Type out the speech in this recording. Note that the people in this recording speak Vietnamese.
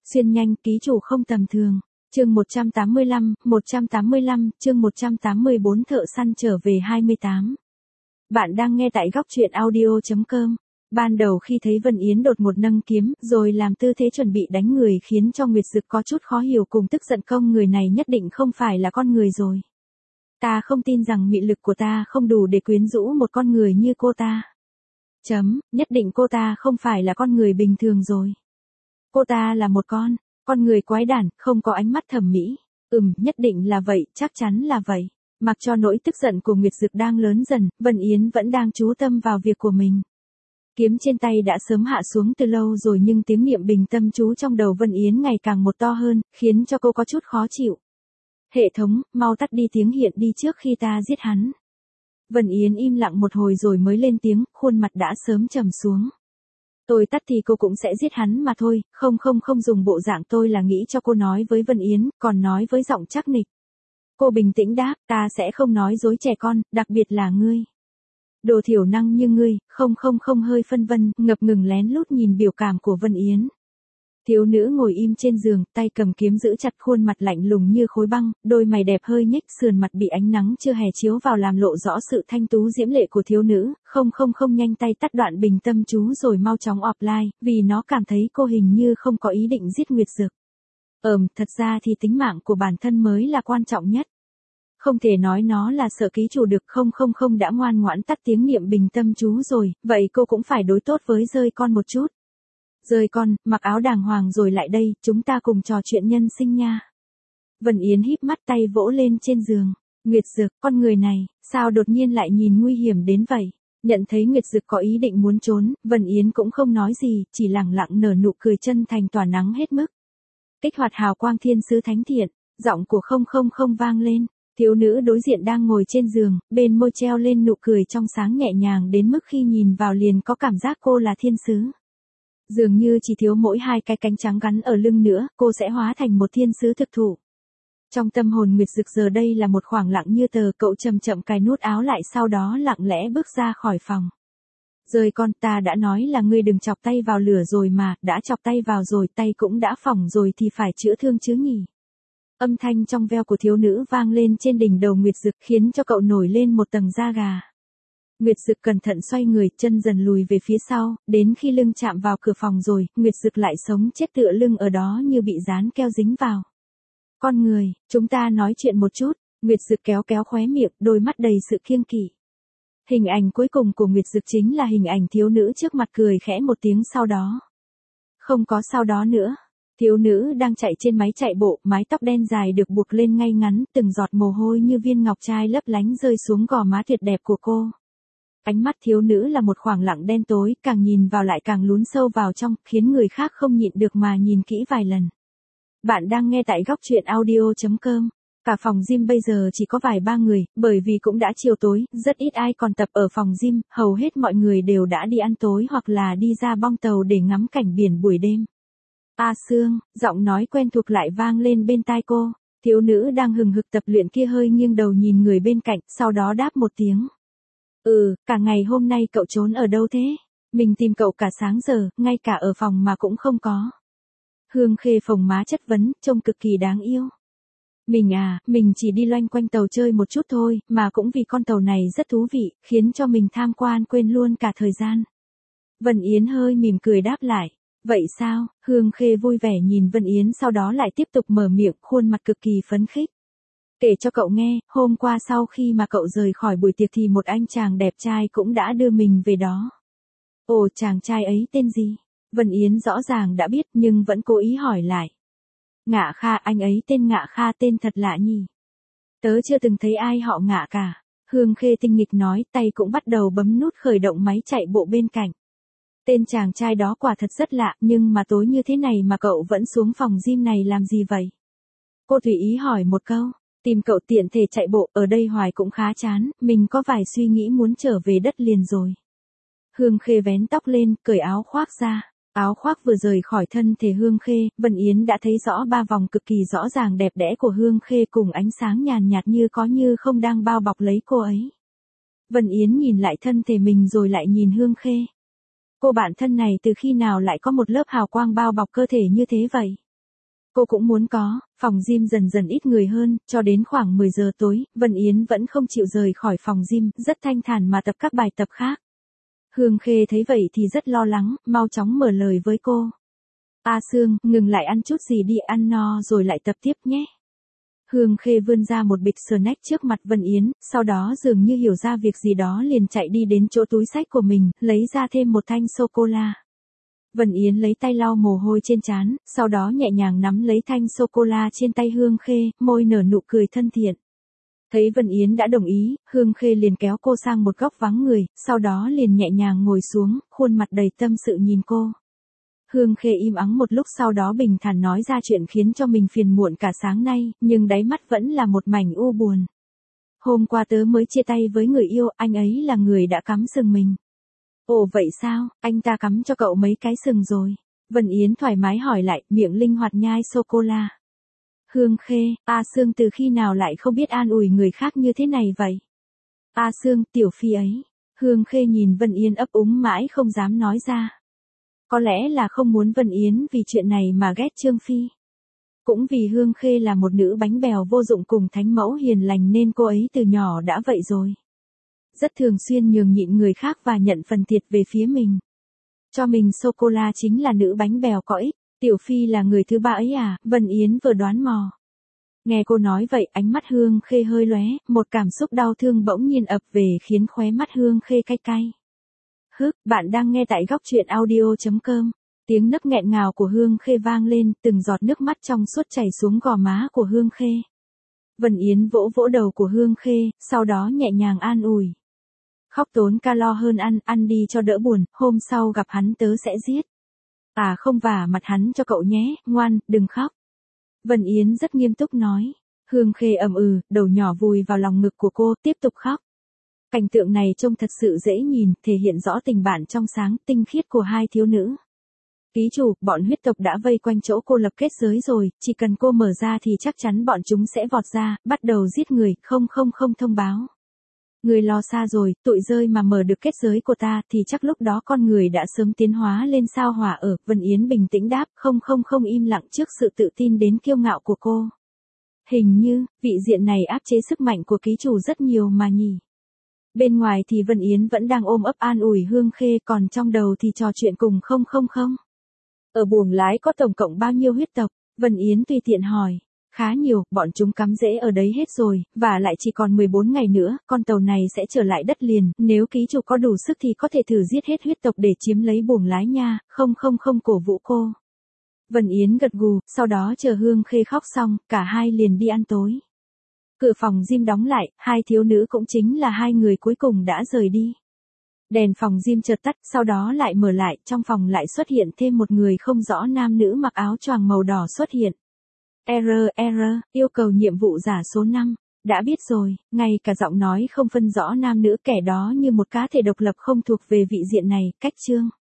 Xuyên nhanh, ký chủ không tầm thường. Chương 185, chương 184 thợ săn trở về 28. Bạn đang nghe tại góc truyện audio.com. Ban đầu khi thấy Vân Yến đột một nâng kiếm, rồi làm tư thế chuẩn bị đánh người khiến cho Nguyệt Dực có chút khó hiểu cùng tức giận, công người này nhất định không phải là con người rồi. Ta không tin rằng mị lực của ta không đủ để quyến rũ một con người như cô ta. Nhất định cô ta không phải là con người bình thường rồi. Cô ta là một con người quái đản, không có ánh mắt thẩm mỹ. Nhất định là vậy, chắc chắn là vậy. Mặc cho nỗi tức giận của Nguyệt Dực đang lớn dần, Vân Yến vẫn đang chú tâm vào việc của mình. Kiếm trên tay đã sớm hạ xuống từ lâu rồi, nhưng tiếng niệm bình tâm chú trong đầu Vân Yến ngày càng một to hơn, khiến cho cô có chút khó chịu. Hệ thống, mau tắt đi tiếng hiện đi trước khi ta giết hắn. Vân Yến im lặng một hồi rồi mới lên tiếng, khuôn mặt đã sớm trầm xuống. Tôi tắt thì cô cũng sẽ giết hắn mà thôi, không dùng bộ dạng tôi là nghĩ cho cô, nói với Vân Yến, còn nói với giọng chắc nịch. Cô bình tĩnh đáp, ta sẽ không nói dối trẻ con, đặc biệt là ngươi. Đồ thiểu năng như ngươi, không hơi phân vân, ngập ngừng lén lút nhìn biểu cảm của Vân Yến. Thiếu nữ ngồi im trên giường, tay cầm kiếm giữ chặt, khuôn mặt lạnh lùng như khối băng, đôi mày đẹp hơi nhếch, sườn mặt bị ánh nắng chưa hè chiếu vào làm lộ rõ sự thanh tú diễm lệ của thiếu nữ. Không nhanh tay tắt đoạn bình tâm chú rồi mau chóng offline, vì nó cảm thấy cô hình như không có ý định giết Nguyệt Dực. Thật ra thì tính mạng của bản thân mới là quan trọng nhất. Không thể nói nó là sợ ký chủ được. Không đã ngoan ngoãn tắt tiếng niệm bình tâm chú rồi, vậy cô cũng phải đối tốt với rơi con một chút. Rơi con, mặc áo đàng hoàng rồi lại đây, chúng ta cùng trò chuyện nhân sinh nha. Vân Yến híp mắt, tay vỗ lên trên giường. Nguyệt Dực, con người này, sao đột nhiên lại nhìn nguy hiểm đến vậy? Nhận thấy Nguyệt Dực có ý định muốn trốn, Vân Yến cũng không nói gì, chỉ lẳng lặng nở nụ cười chân thành tỏa nắng hết mức. Kích hoạt hào quang thiên sứ thánh thiện, giọng của không vang lên. Thiếu nữ đối diện đang ngồi trên giường, bên môi treo lên nụ cười trong sáng nhẹ nhàng đến mức khi nhìn vào liền có cảm giác cô là thiên sứ. Dường như chỉ thiếu mỗi hai cái cánh trắng gắn ở lưng nữa, cô sẽ hóa thành một thiên sứ thực thụ. Trong tâm hồn Nguyệt Dực giờ đây là một khoảng lặng như tờ, cậu chậm chậm cài nút áo lại, sau đó lặng lẽ bước ra khỏi phòng. Rơi con, ta đã nói là ngươi đừng chọc tay vào lửa rồi mà, đã chọc tay vào rồi, tay cũng đã phỏng rồi thì phải chữa thương chứ nhỉ. Âm thanh trong veo của thiếu nữ vang lên trên đỉnh đầu Nguyệt Dực, khiến cho cậu nổi lên một tầng da gà. Nguyệt Dực cẩn thận xoay người, chân dần lùi về phía sau, đến khi lưng chạm vào cửa phòng rồi, Nguyệt Dực lại sống chết tựa lưng ở đó như bị dán keo dính vào. Con người, chúng ta nói chuyện một chút. Nguyệt Dực kéo khóe miệng, đôi mắt đầy sự kiêng kỵ. Hình ảnh cuối cùng của Nguyệt Dực chính là hình ảnh thiếu nữ trước mặt cười khẽ một tiếng, sau đó. Không có sau đó nữa. Thiếu nữ đang chạy trên máy chạy bộ, mái tóc đen dài được buộc lên ngay ngắn, từng giọt mồ hôi như viên ngọc trai lấp lánh rơi xuống gò má tuyệt đẹp của cô. Ánh mắt thiếu nữ là một khoảng lặng đen tối, càng nhìn vào lại càng lún sâu vào trong, khiến người khác không nhịn được mà nhìn kỹ vài lần. Bạn đang nghe tại góc truyện audio.com. Cả phòng gym bây giờ chỉ có vài ba người, bởi vì cũng đã chiều tối, rất ít ai còn tập ở phòng gym, hầu hết mọi người đều đã đi ăn tối hoặc là đi ra bong tàu để ngắm cảnh biển buổi đêm. A Sương, giọng nói quen thuộc lại vang lên bên tai cô. Thiếu nữ đang hừng hực tập luyện kia hơi nghiêng đầu nhìn người bên cạnh, sau đó đáp một tiếng. Cả ngày hôm nay cậu trốn ở đâu thế? Mình tìm cậu cả sáng giờ, ngay cả ở phòng mà cũng không có. Hương Khê phồng má chất vấn, trông cực kỳ đáng yêu. Mình chỉ đi loanh quanh tàu chơi một chút thôi, mà cũng vì con tàu này rất thú vị, khiến cho mình tham quan quên luôn cả thời gian. Vân Yến hơi mỉm cười đáp lại. Vậy sao? Hương Khê vui vẻ nhìn Vân Yến, sau đó lại tiếp tục mở miệng, khuôn mặt cực kỳ phấn khích. Kể cho cậu nghe, hôm qua sau khi mà cậu rời khỏi buổi tiệc thì một anh chàng đẹp trai cũng đã đưa mình về đó. Ồ, chàng trai ấy tên gì? Vân Yến rõ ràng đã biết nhưng vẫn cố ý hỏi lại. Ngạ Kha, anh ấy tên Ngạ Kha, tên thật lạ nhỉ? Tớ chưa từng thấy ai họ Ngạ cả. Hương Khê tinh nghịch nói, tay cũng bắt đầu bấm nút khởi động máy chạy bộ bên cạnh. Tên chàng trai đó quả thật rất lạ, nhưng mà tối như thế này mà cậu vẫn xuống phòng gym này làm gì vậy? Cô tùy ý hỏi một câu. Tìm cậu tiện thể chạy bộ, ở đây hoài cũng khá chán, mình có vài suy nghĩ muốn trở về đất liền rồi. Hương Khê vén tóc lên, cởi áo khoác ra. Áo khoác vừa rời khỏi thân thể Hương Khê, Vân Yến đã thấy rõ ba vòng cực kỳ rõ ràng đẹp đẽ của Hương Khê cùng ánh sáng nhàn nhạt như có như không đang bao bọc lấy cô ấy. Vân Yến nhìn lại thân thể mình rồi lại nhìn Hương Khê. Cô bạn thân này từ khi nào lại có một lớp hào quang bao bọc cơ thể như thế vậy? Cô cũng muốn có. Phòng gym dần dần ít người hơn, cho đến khoảng 10 giờ tối, Vân Yến vẫn không chịu rời khỏi phòng gym, rất thanh thản mà tập các bài tập khác. Hương Khê thấy vậy thì rất lo lắng, mau chóng mở lời với cô. A Sương, ngừng lại ăn chút gì đi, ăn no rồi lại tập tiếp nhé. Hương Khê vươn ra một bịch snack trước mặt Vân Yến, sau đó dường như hiểu ra việc gì đó liền chạy đi đến chỗ túi xách của mình, lấy ra thêm một thanh sô-cô-la. Vân Yến lấy tay lau mồ hôi trên trán, sau đó nhẹ nhàng nắm lấy thanh sô-cô-la trên tay Hương Khê, môi nở nụ cười thân thiện. Thấy Vân Yến đã đồng ý, Hương Khê liền kéo cô sang một góc vắng người, sau đó liền nhẹ nhàng ngồi xuống, khuôn mặt đầy tâm sự nhìn cô. Hương Khê im ắng một lúc sau đó bình thản nói ra chuyện khiến cho mình phiền muộn cả sáng nay, nhưng đáy mắt vẫn là một mảnh u buồn. Hôm qua tớ mới chia tay với người yêu, anh ấy là người đã cắm sừng mình. Ồ vậy sao, anh ta cắm cho cậu mấy cái sừng rồi? Vân Yến thoải mái hỏi lại, miệng linh hoạt nhai sô-cô-la. Hương Khê, A Sương từ khi nào lại không biết an ủi người khác như thế này vậy? A Sương, tiểu phi ấy. Hương Khê nhìn Vân Yến ấp úng mãi không dám nói ra. Có lẽ là không muốn Vân Yến vì chuyện này mà ghét Trương Phi. Cũng vì Hương Khê là một nữ bánh bèo vô dụng cùng thánh mẫu hiền lành nên cô ấy từ nhỏ đã vậy rồi. Rất thường xuyên nhường nhịn người khác và nhận phần thiệt về phía mình. Cho mình sô-cô-la chính là nữ bánh bèo có ích. Tiểu Phi là người thứ ba ấy à? Vân Yến vừa đoán mò. Nghe cô nói vậy, ánh mắt Hương Khê hơi lóe, một cảm xúc đau thương bỗng nhiên ập về khiến khóe mắt Hương Khê cay cay. Bạn đang nghe tại góc truyện audio.com. Tiếng nấc nghẹn ngào của Hương Khê vang lên, từng giọt nước mắt trong suốt chảy xuống gò má của Hương Khê. Vân Yến vỗ vỗ đầu của Hương Khê, sau đó nhẹ nhàng an ủi. Khóc tốn calo hơn ăn đi cho đỡ buồn, hôm sau gặp hắn tớ sẽ giết. À không, vả mặt hắn cho cậu nhé, ngoan, đừng khóc. Vân Yến rất nghiêm túc nói. Hương Khê đầu nhỏ vùi vào lòng ngực của cô, tiếp tục khóc. Cảnh tượng này trông thật sự dễ nhìn, thể hiện rõ tình bạn trong sáng, tinh khiết của hai thiếu nữ. Ký chủ, bọn huyết tộc đã vây quanh chỗ cô lập kết giới rồi, chỉ cần cô mở ra thì chắc chắn bọn chúng sẽ vọt ra, bắt đầu giết người, không thông báo. Người lo xa rồi, tụi rơi mà mở được kết giới của ta thì chắc lúc đó con người đã sớm tiến hóa lên sao hỏa ở. Vân Yến bình tĩnh đáp, không im lặng trước sự tự tin đến kiêu ngạo của cô. Hình như, vị diện này áp chế sức mạnh của ký chủ rất nhiều mà nhỉ. Bên ngoài thì Vân Yến vẫn đang ôm ấp an ủi Hương Khê, còn trong đầu thì trò chuyện cùng không. Ở buồng lái có tổng cộng bao nhiêu huyết tộc? Vân Yến tùy tiện hỏi. Khá nhiều, bọn chúng cắm rễ ở đấy hết rồi, và lại chỉ còn 14 ngày nữa, con tàu này sẽ trở lại đất liền, nếu ký chủ có đủ sức thì có thể thử giết hết huyết tộc để chiếm lấy buồng lái nha, không cổ vũ cô. Vân Yến gật gù, sau đó chờ Hương Khê khóc xong, cả hai liền đi ăn tối. Cửa phòng gym đóng lại, hai thiếu nữ cũng chính là hai người cuối cùng đã rời đi. Đèn phòng gym chợt tắt, sau đó lại mở lại, trong phòng lại xuất hiện thêm một người không rõ nam nữ mặc áo choàng màu đỏ xuất hiện. Yêu cầu nhiệm vụ giả số 5. Đã biết rồi, ngay cả giọng nói không phân rõ nam nữ, kẻ đó như một cá thể độc lập không thuộc về vị diện này, cách chương.